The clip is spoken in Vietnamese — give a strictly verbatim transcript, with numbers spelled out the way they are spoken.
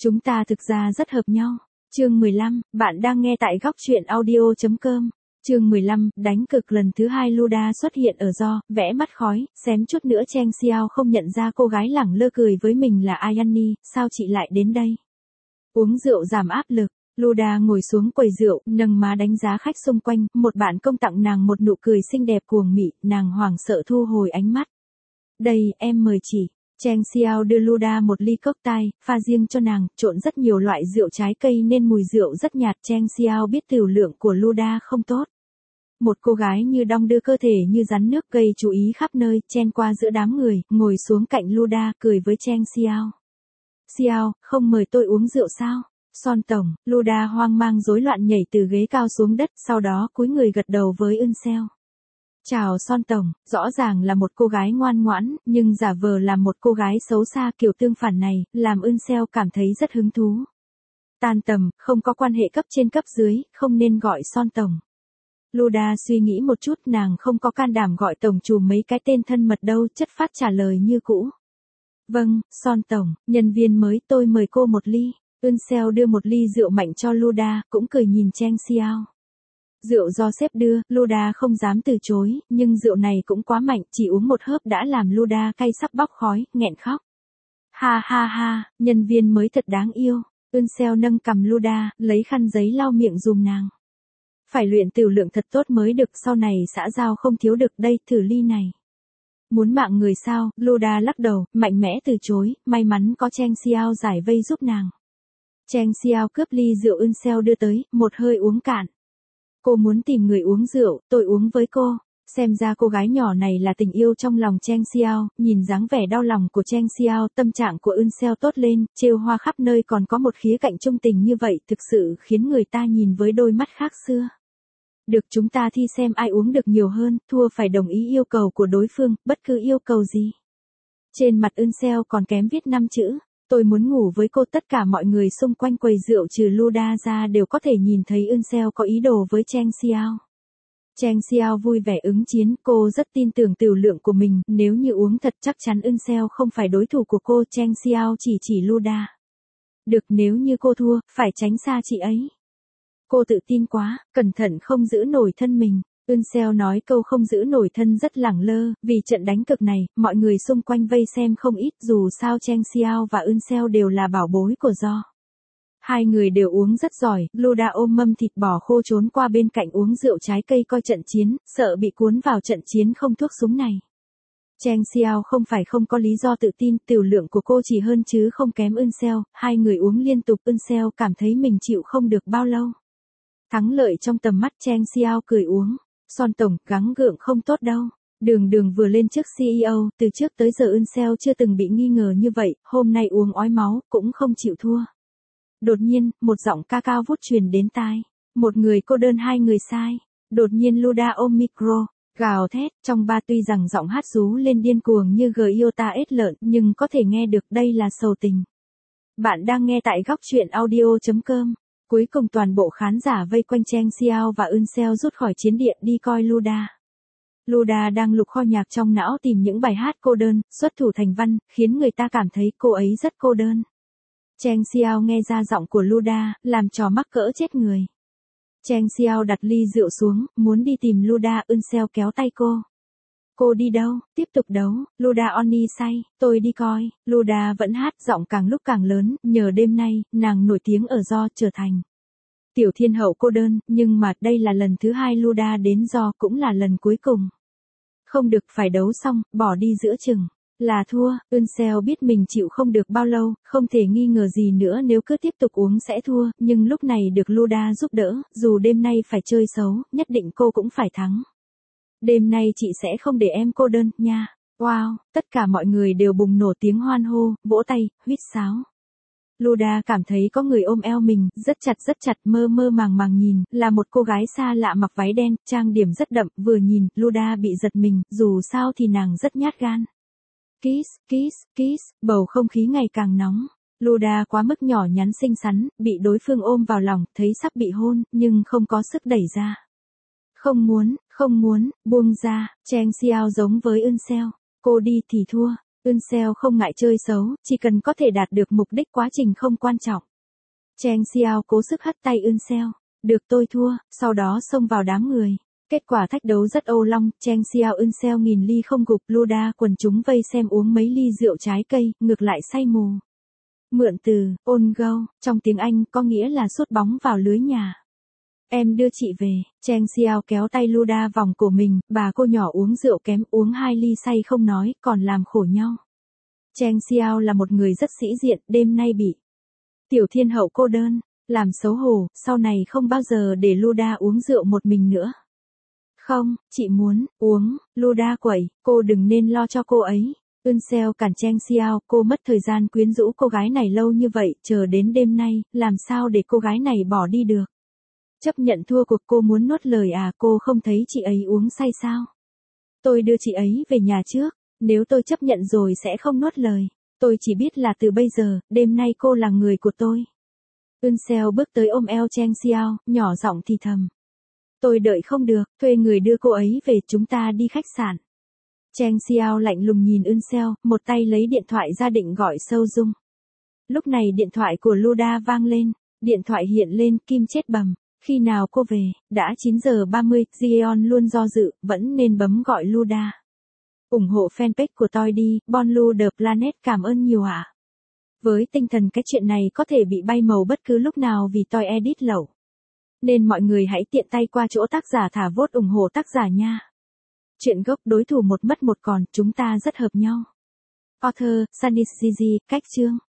Chúng ta thực ra rất hợp nhau. Chương mười lăm, bạn đang nghe tại góc truyện audio.com. Chương mười lăm, đánh cực lần thứ hai Luda xuất hiện ở do, vẽ mắt khói, xém chút nữa Cheng Xiao không nhận ra cô gái lẳng lơ cười với mình là Ayanni, sao chị lại đến đây? Uống rượu giảm áp lực. Luda ngồi xuống quầy rượu, nâng má đánh giá khách xung quanh, một bạn công tặng nàng một nụ cười xinh đẹp cuồng mị, nàng hoảng sợ thu hồi ánh mắt. Đây, em mời chị. Cheng Xiao đưa Luda một ly cocktail, pha riêng cho nàng, trộn rất nhiều loại rượu trái cây nên mùi rượu rất nhạt. Cheng Xiao biết tiểu lượng của Luda không tốt. Một cô gái như đong đưa cơ thể như rắn nước gây chú ý khắp nơi, chen qua giữa đám người, ngồi xuống cạnh Luda, cười với Cheng Xiao. Xiao, không mời tôi uống rượu sao? Son tổng, Luda hoang mang rối loạn nhảy từ ghế cao xuống đất, sau đó cúi người gật đầu với Eun Seo. Chào Son tổng, rõ ràng là một cô gái ngoan ngoãn, nhưng giả vờ là một cô gái xấu xa kiểu tương phản này, làm Eun Seo cảm thấy rất hứng thú. Tan tầm, không có quan hệ cấp trên cấp dưới, không nên gọi Son tổng. Luda suy nghĩ một chút, nàng không có can đảm gọi tổng chủ mấy cái tên thân mật đâu, chất phát trả lời như cũ. Vâng, Son tổng, nhân viên mới, tôi mời cô một ly. Eun Seo đưa một ly rượu mạnh cho Luda, cũng cười nhìn Cheng Xiao. Rượu do sếp đưa, Luda không dám từ chối, nhưng rượu này cũng quá mạnh, chỉ uống một hớp đã làm Luda cay sắp bóc khói, nghẹn khóc. Ha ha ha, nhân viên mới thật đáng yêu. Eun Seo nâng cằm Luda, lấy khăn giấy lau miệng dùm nàng. Phải luyện tiểu lượng thật tốt mới được, sau này xã giao không thiếu được, đây, thử ly này. Muốn mạng người sao? Luda lắc đầu, mạnh mẽ từ chối, may mắn có Cheng Xiao giải vây giúp nàng. Cheng Xiao cướp ly rượu Eun Seo đưa tới, một hơi uống cạn. Cô muốn tìm người uống rượu, tôi uống với cô. Xem ra cô gái nhỏ này là tình yêu trong lòng Cheng Xiao, nhìn dáng vẻ đau lòng của Cheng Xiao, tâm trạng của Eun Seo tốt lên, trêu hoa khắp nơi còn có một khía cạnh trung tình như vậy, thực sự khiến người ta nhìn với đôi mắt khác xưa. Được, chúng ta thi xem ai uống được nhiều hơn, thua phải đồng ý yêu cầu của đối phương, bất cứ yêu cầu gì. Trên mặt Eun Seo còn kém viết năm chữ. Tôi muốn ngủ với cô. Tất cả mọi người xung quanh quầy rượu trừ Luda ra đều có thể nhìn thấy Eun Seo có ý đồ với Cheng Xiao. Cheng Xiao vui vẻ ứng chiến, cô rất tin tưởng tiểu lượng của mình, nếu như uống thật chắc chắn Eun Seo không phải đối thủ của cô. Cheng Xiao chỉ chỉ Luda. Được, nếu như cô thua, phải tránh xa chị ấy. Cô tự tin quá, cẩn thận không giữ nổi thân mình. Eun Seo nói câu không giữ nổi thân rất lẳng lơ, vì trận đánh cực này, mọi người xung quanh vây xem không ít, dù sao Cheng Xiao và Eun Seo đều là bảo bối của do. Hai người đều uống rất giỏi, Luda ôm mâm thịt bò khô trốn qua bên cạnh uống rượu trái cây coi trận chiến, sợ bị cuốn vào trận chiến không thuốc súng này. Cheng Xiao không phải không có lý do tự tin, tiểu lượng của cô chỉ hơn chứ không kém Eun Seo, hai người uống liên tục, Eun Seo cảm thấy mình chịu không được bao lâu. Thắng lợi trong tầm mắt, Cheng Xiao cười uống. Son tổng, gắng gượng không tốt đâu. Đường Đường vừa lên chức xê e ô, từ trước tới giờ Eun Seo chưa từng bị nghi ngờ như vậy, hôm nay uống ói máu, cũng không chịu thua. Đột nhiên, một giọng ca cao vút truyền đến tai. Một người cô đơn hai người sai. Đột nhiên Luda ôm micro, gào thét, trong ba tuy rằng giọng hát rú lên điên cuồng như Giota ếch lợn, nhưng có thể nghe được đây là sầu tình. Bạn đang nghe tại góc truyện audio.com. Cuối cùng toàn bộ khán giả vây quanh Cheng Xiao và Eun Seo rút khỏi chiến địa đi coi Luda. Luda đang lục kho nhạc trong não tìm những bài hát cô đơn, xuất thủ thành văn, khiến người ta cảm thấy cô ấy rất cô đơn. Cheng Xiao nghe ra giọng của Luda, làm trò mắc cỡ chết người. Cheng Xiao đặt ly rượu xuống, muốn đi tìm Luda, Eun Seo kéo tay cô. Cô đi đâu? Tiếp tục đấu. Luda Oni say, tôi đi coi. Luda vẫn hát, giọng càng lúc càng lớn, nhờ đêm nay, nàng nổi tiếng ở do, trở thành tiểu thiên hậu cô đơn, nhưng mà đây là lần thứ hai Luda đến do, cũng là lần cuối cùng. Không được, phải đấu xong, bỏ đi giữa chừng. Là thua, Eun Seo biết mình chịu không được bao lâu, không thể nghi ngờ gì nữa nếu cứ tiếp tục uống sẽ thua, nhưng lúc này được Luda giúp đỡ, dù đêm nay phải chơi xấu, nhất định cô cũng phải thắng. Đêm nay chị sẽ không để em cô đơn, nha. Wow, tất cả mọi người đều bùng nổ tiếng hoan hô, vỗ tay, huýt sáo. Luda cảm thấy có người ôm eo mình, rất chặt rất chặt, mơ mơ màng màng nhìn, là một cô gái xa lạ mặc váy đen, trang điểm rất đậm, vừa nhìn, Luda bị giật mình, dù sao thì nàng rất nhát gan. Kiss, kiss, kiss, bầu không khí ngày càng nóng. Luda quá mức nhỏ nhắn xinh xắn, bị đối phương ôm vào lòng, thấy sắp bị hôn, nhưng không có sức đẩy ra. Không muốn, không muốn, buông ra. Cheng Xiao giống với Eun Seo. Cô đi thì thua. Unseo không ngại chơi xấu, chỉ cần có thể đạt được mục đích quá trình không quan trọng. Cheng Xiao cố sức hất tay Unseo. Được tôi thua, sau đó xông vào đám người. Kết quả thách đấu rất âu long, Cheng Xiao Unseo nghìn ly không gục, Luda quần chúng vây xem uống mấy ly rượu trái cây, ngược lại say mù. Mượn từ, on go, trong tiếng Anh có nghĩa là sút bóng vào lưới nhà. Em đưa chị về, Cheng Xiao kéo tay Luda vòng cổ mình, bà cô nhỏ uống rượu kém, uống hai ly say không nói, còn làm khổ nhau. Cheng Xiao là một người rất sĩ diện, đêm nay bị tiểu thiên hậu cô đơn, làm xấu hổ, sau này không bao giờ để Luda uống rượu một mình nữa. Không, chị muốn, uống, Luda quẩy, cô đừng nên lo cho cô ấy. Unseo cản Cheng Xiao, cô mất thời gian quyến rũ cô gái này lâu như vậy, chờ đến đêm nay, làm sao để cô gái này bỏ đi được. Chấp nhận thua cuộc, cô muốn nuốt lời à, cô không thấy chị ấy uống say sao? Tôi đưa chị ấy về nhà trước, nếu tôi chấp nhận rồi sẽ không nuốt lời. Tôi chỉ biết là từ bây giờ, đêm nay cô là người của tôi. Unseo bước tới ôm eo Cheng Xiao, nhỏ giọng thì thầm. Tôi đợi không được, thuê người đưa cô ấy về, chúng ta đi khách sạn. Cheng Xiao lạnh lùng nhìn Unseo, một tay lấy điện thoại ra định gọi Sâu Dung. Lúc này điện thoại của Luda vang lên, điện thoại hiện lên kim chết bầm. Khi nào cô về, đã chín giờ ba mươi, Jeon luôn do dự, vẫn nên bấm gọi Luda. Ủng hộ fanpage của tôi đi, Bonlu The Planet, cảm ơn nhiều ạ. Với tinh thần cái chuyện này có thể bị bay màu bất cứ lúc nào vì tôi edit lẩu. Nên mọi người hãy tiện tay qua chỗ tác giả thả vote ủng hộ tác giả nha. Chuyện gốc đối thủ một mất một còn, chúng ta rất hợp nhau. Author, Sunny Gigi, cách chương.